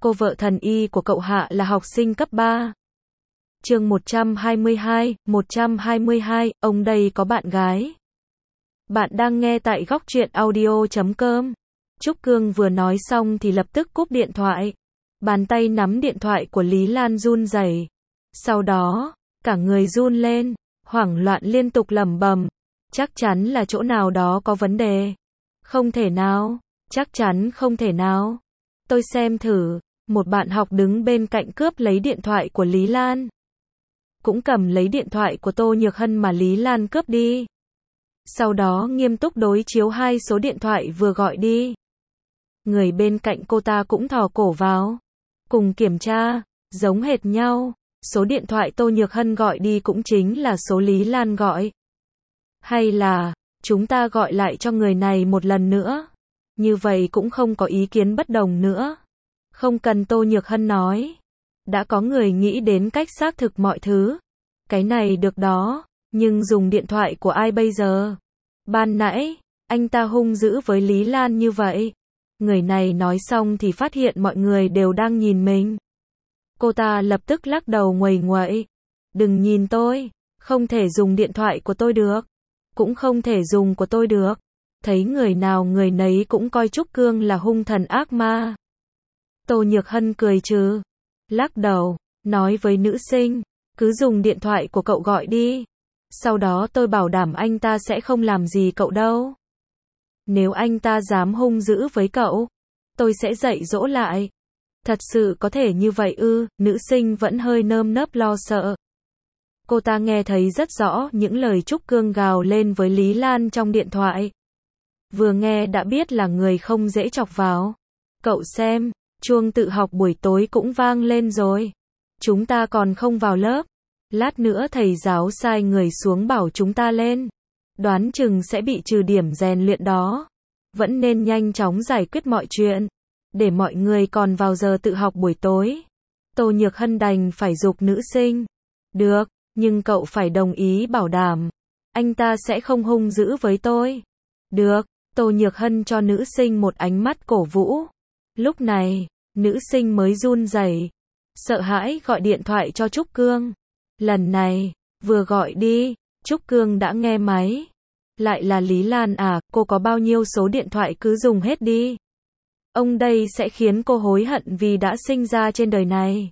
cô vợ thần y của cậu Hạ là học sinh cấp 3. Chương 122, ông đây có bạn gái. Bạn đang nghe tại góc truyện audio.com. Trúc Cương vừa nói xong thì lập tức cúp điện thoại. Bàn tay nắm điện thoại của Lý Lan run rẩy. Sau đó, cả người run lên, hoảng loạn liên tục lẩm bẩm, chắc chắn là chỗ nào đó có vấn đề. Không thể nào, chắc chắn không thể nào. Tôi xem thử, một bạn học đứng bên cạnh cướp lấy điện thoại của Lý Lan. Cũng cầm lấy điện thoại của Tô Nhược Hân mà Lý Lan cướp đi. Sau đó nghiêm túc đối chiếu hai số điện thoại vừa gọi đi. Người bên cạnh cô ta cũng thò cổ vào. Cùng kiểm tra, giống hệt nhau. Số điện thoại Tô Nhược Hân gọi đi cũng chính là số Lý Lan gọi. Hay là, chúng ta gọi lại cho người này một lần nữa. Như vậy cũng không có ý kiến bất đồng nữa. Không cần Tô Nhược Hân nói. Đã có người nghĩ đến cách xác thực mọi thứ. Cái này được đó, nhưng dùng điện thoại của ai bây giờ? Ban nãy, anh ta hung dữ với Lý Lan như vậy. Người này nói xong thì phát hiện mọi người đều đang nhìn mình. Cô ta lập tức lắc đầu nguầy nguậy. Đừng nhìn tôi, không thể dùng điện thoại của tôi được. Cũng không thể dùng của tôi được. Thấy người nào người nấy cũng coi Trúc Cương là hung thần ác ma. Tô Nhược Hân cười trừ. Lắc đầu, nói với nữ sinh, cứ dùng điện thoại của cậu gọi đi. Sau đó tôi bảo đảm anh ta sẽ không làm gì cậu đâu. Nếu anh ta dám hung dữ với cậu, tôi sẽ dạy dỗ lại. Thật sự có thể như vậy ư? Nữ sinh vẫn hơi nơm nớp lo sợ. Cô ta nghe thấy rất rõ những lời Trúc Cương gào lên với Lý Lan trong điện thoại. Vừa nghe đã biết là người không dễ chọc vào. Cậu xem, chuông tự học buổi tối cũng vang lên rồi. Chúng ta còn không vào lớp. Lát nữa thầy giáo sai người xuống bảo chúng ta lên. Đoán chừng sẽ bị trừ điểm rèn luyện đó. Vẫn nên nhanh chóng giải quyết mọi chuyện. Để mọi người còn vào giờ tự học buổi tối. Tô Nhược Hân đành phải giục nữ sinh. Được, nhưng cậu phải đồng ý bảo đảm. Anh ta sẽ không hung dữ với tôi. Được, Tô Nhược Hân cho nữ sinh một ánh mắt cổ vũ. Lúc này, nữ sinh mới run rẩy, sợ hãi gọi điện thoại cho Trúc Cương. Lần này, vừa gọi đi, Trúc Cương đã nghe máy. Lại là Lý Lan à, cô có bao nhiêu số điện thoại cứ dùng hết đi. Ông đây sẽ khiến cô hối hận vì đã sinh ra trên đời này.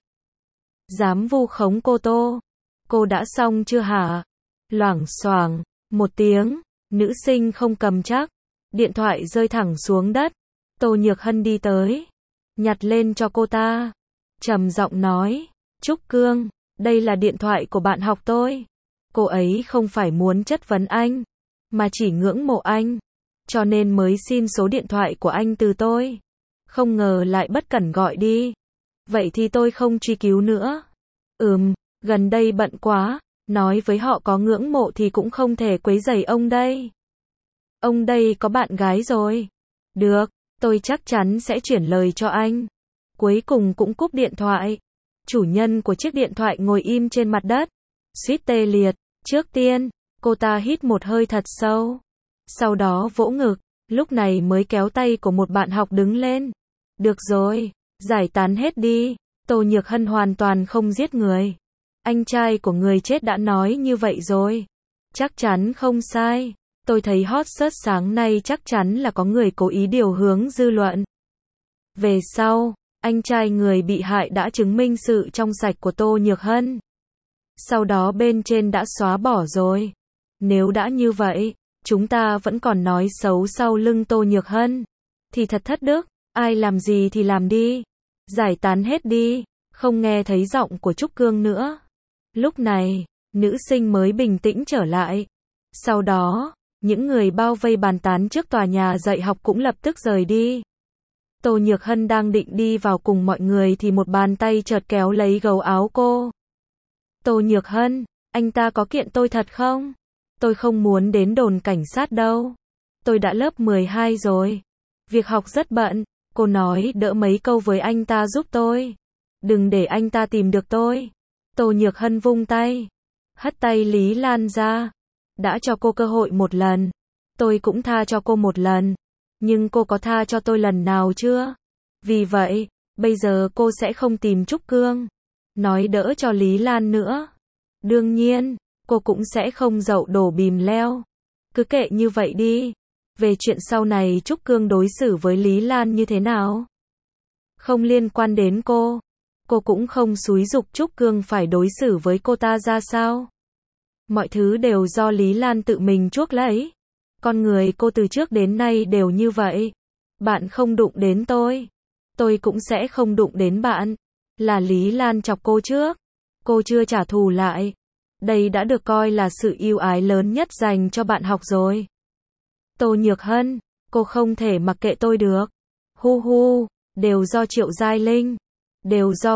Dám vu khống cô Tô. Cô đã xong chưa hả? Loảng xoảng, một tiếng, nữ sinh không cầm chắc. Điện thoại rơi thẳng xuống đất. Tô Nhược Hân đi tới, nhặt lên cho cô ta. Trầm giọng nói, Trúc Cương, đây là điện thoại của bạn học tôi. Cô ấy không phải muốn chất vấn anh, mà chỉ ngưỡng mộ anh. Cho nên mới xin số điện thoại của anh từ tôi. Không ngờ lại bất cẩn gọi đi. Vậy thì tôi không truy cứu nữa. Gần đây bận quá. Nói với họ có ngưỡng mộ thì cũng không thể quấy rầy ông đây. Ông đây có bạn gái rồi. Được, tôi chắc chắn sẽ chuyển lời cho anh. Cuối cùng cũng cúp điện thoại. Chủ nhân của chiếc điện thoại ngồi im trên mặt đất. Suýt tê liệt. Trước tiên, cô ta hít một hơi thật sâu. Sau đó vỗ ngực. Lúc này mới kéo tay của một bạn học đứng lên. Được rồi, giải tán hết đi. Tô Nhược Hân hoàn toàn không giết người. Anh trai của người chết đã nói như vậy rồi. Chắc chắn không sai. Tôi thấy hot search sáng nay chắc chắn là có người cố ý điều hướng dư luận. Về sau, anh trai người bị hại đã chứng minh sự trong sạch của Tô Nhược Hân. Sau đó bên trên đã xóa bỏ rồi. Nếu đã như vậy, chúng ta vẫn còn nói xấu sau lưng Tô Nhược Hân. Thì thật thất đức, ai làm gì thì làm đi. Giải tán hết đi, không nghe thấy giọng của Trúc Cương nữa. Lúc này, nữ sinh mới bình tĩnh trở lại. Sau đó, những người bao vây bàn tán trước tòa nhà dạy học cũng lập tức rời đi. Tô Nhược Hân đang định đi vào cùng mọi người thì một bàn tay chợt kéo lấy gấu áo cô. Tô Nhược Hân, anh ta có kiện tôi thật không? Tôi không muốn đến đồn cảnh sát đâu. Tôi đã lớp 12 rồi. Việc học rất bận. Cô nói đỡ mấy câu với anh ta giúp tôi. Đừng để anh ta tìm được tôi. Tô Nhược Hân vung tay. Hất tay Lý Lan ra. Đã cho cô cơ hội một lần. Tôi cũng tha cho cô một lần. Nhưng cô có tha cho tôi lần nào chưa? Vì vậy, Bây giờ cô sẽ không tìm Trúc Cương nói đỡ cho Lý Lan nữa. Đương nhiên, cô cũng sẽ không dậu đổ bìm leo. Cứ kệ như vậy đi. Về chuyện sau này Trúc Cương đối xử với Lý Lan như thế nào, không liên quan đến cô. Cô cũng không xúi giục Trúc Cương phải đối xử với cô ta ra sao. Mọi thứ đều do Lý Lan tự mình chuốc lấy. Con người cô từ trước đến nay đều như vậy. Bạn không đụng đến tôi cũng sẽ không đụng đến bạn. Là Lý Lan chọc cô trước. Cô chưa trả thù lại. Đây đã được coi là sự ưu ái lớn nhất dành cho bạn học rồi. Tô Nhược Hân, cô không thể mặc kệ tôi được. Hu hu, đều do Triệu Giai Linh. Đều do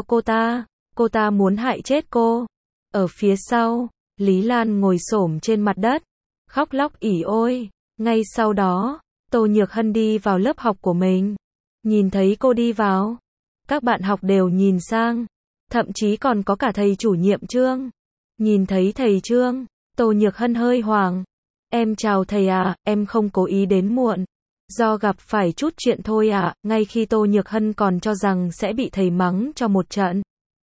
cô ta muốn hại chết cô. Ở phía sau, Lý Lan ngồi xổm trên mặt đất, khóc lóc ỉ ôi. Ngay sau đó, Tô Nhược Hân đi vào lớp học của mình. Nhìn thấy cô đi vào, các bạn học đều nhìn sang, thậm chí còn có cả thầy chủ nhiệm Trương. Nhìn thấy thầy Trương, Tô Nhược Hân hơi hoảng. Em chào thầy ạ, em không cố ý đến muộn. Do gặp phải chút chuyện thôi ạ. Ngay khi Tô Nhược Hân còn cho rằng sẽ bị thầy mắng cho một trận,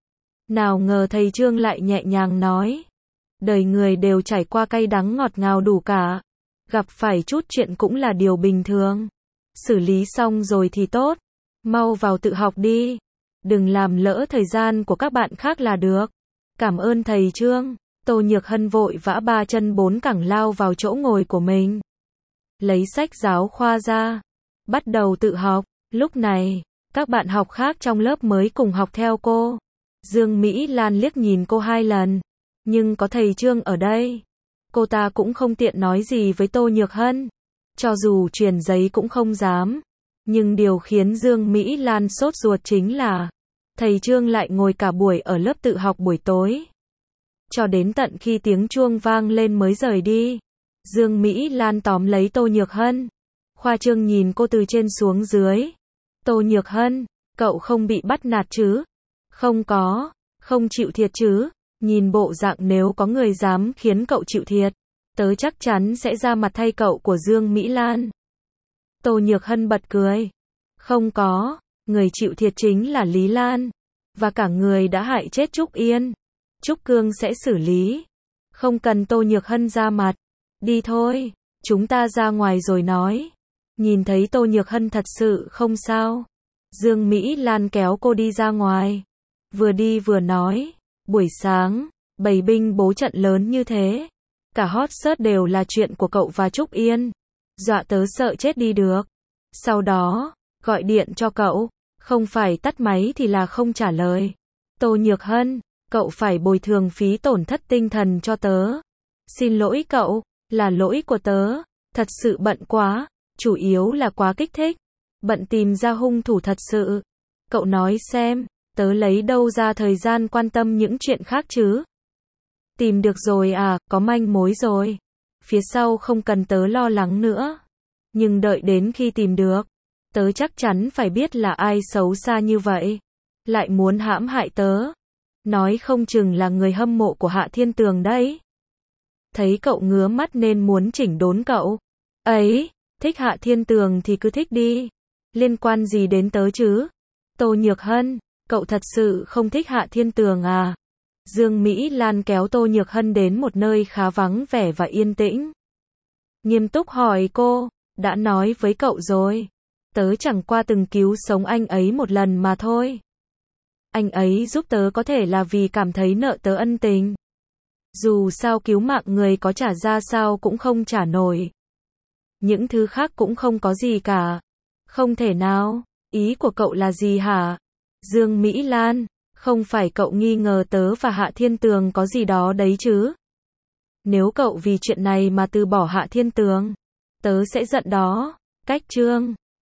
nào ngờ thầy Trương lại nhẹ nhàng nói. Đời người đều trải qua cay đắng ngọt ngào đủ cả. Gặp phải chút chuyện cũng là điều bình thường. Xử lý xong rồi thì tốt. Mau vào tự học đi. Đừng làm lỡ thời gian của các bạn khác là được. Cảm ơn thầy Trương. Tô Nhược Hân vội vã ba chân bốn cẳng lao vào chỗ ngồi của mình. Lấy sách giáo khoa ra. Bắt đầu tự học. Lúc này, các bạn học khác trong lớp mới cùng học theo cô. Dương Mỹ Lan liếc nhìn cô 2 lần. Nhưng có thầy Trương ở đây, cô ta cũng không tiện nói gì với Tô Nhược Hân. Cho dù truyền giấy cũng không dám. Nhưng điều khiến Dương Mỹ Lan sốt ruột chính là thầy Trương lại ngồi cả buổi ở lớp tự học buổi tối. Cho đến tận khi tiếng chuông vang lên mới rời đi. Dương Mỹ Lan tóm lấy Tô Nhược Hân. Khoa trương nhìn cô từ trên xuống dưới. Tô Nhược Hân, cậu không bị bắt nạt chứ? Không có, không chịu thiệt chứ? Nhìn bộ dạng nếu có người dám khiến cậu chịu thiệt, tớ chắc chắn sẽ ra mặt thay cậu của Dương Mỹ Lan. Tô Nhược Hân bật cười. Không có, người chịu thiệt chính là Lý Lan. Và cả người đã hại chết Trúc Yên. Trúc Cương sẽ xử lý. Không cần Tô Nhược Hân ra mặt. Đi thôi, chúng ta ra ngoài rồi nói. Nhìn thấy Tô Nhược Hân thật sự không sao, Dương Mỹ Lan kéo cô đi ra ngoài. Vừa đi vừa nói. Buổi sáng, bày binh bố trận lớn như thế. Cả hot search đều là chuyện của cậu và Trúc Yên. Dọa tớ sợ chết đi được. Sau đó, gọi điện cho cậu. Không phải tắt máy thì là không trả lời. Tô Nhược Hân, cậu phải bồi thường phí tổn thất tinh thần cho tớ. Xin lỗi cậu, là lỗi của tớ. Thật sự bận quá. Chủ yếu là quá kích thích. Bận tìm ra hung thủ thật sự. Cậu nói xem, tớ lấy đâu ra thời gian quan tâm những chuyện khác chứ? Tìm được rồi à, có manh mối rồi. Phía sau không cần tớ lo lắng nữa. Nhưng đợi đến khi tìm được, tớ chắc chắn phải biết là ai xấu xa như vậy. Lại muốn hãm hại tớ. Nói không chừng là người hâm mộ của Hạ Thiên Tường đấy. Thấy cậu ngứa mắt nên muốn chỉnh đốn cậu. Ấy, thích Hạ Thiên Tường thì cứ thích đi. Liên quan gì đến tớ chứ? Tô Nhược Hân, cậu thật sự không thích Hạ Thiên Tường à? Dương Mỹ Lan kéo Tô Nhược Hân đến một nơi khá vắng vẻ và yên tĩnh. Nghiêm túc hỏi cô, đã nói với cậu rồi. Tớ chẳng qua từng cứu sống anh ấy một lần mà thôi. Anh ấy giúp tớ có thể là vì cảm thấy nợ tớ ân tình. Dù sao cứu mạng người có trả ra sao cũng không trả nổi. Những thứ khác cũng không có gì cả. Không thể nào, ý của cậu là gì hả? Dương Mỹ Lan, không phải cậu nghi ngờ tớ và Hạ Thiên Tường có gì đó đấy chứ? Nếu cậu vì chuyện này mà từ bỏ Hạ Thiên Tường, tớ sẽ giận đó. Cách Trương.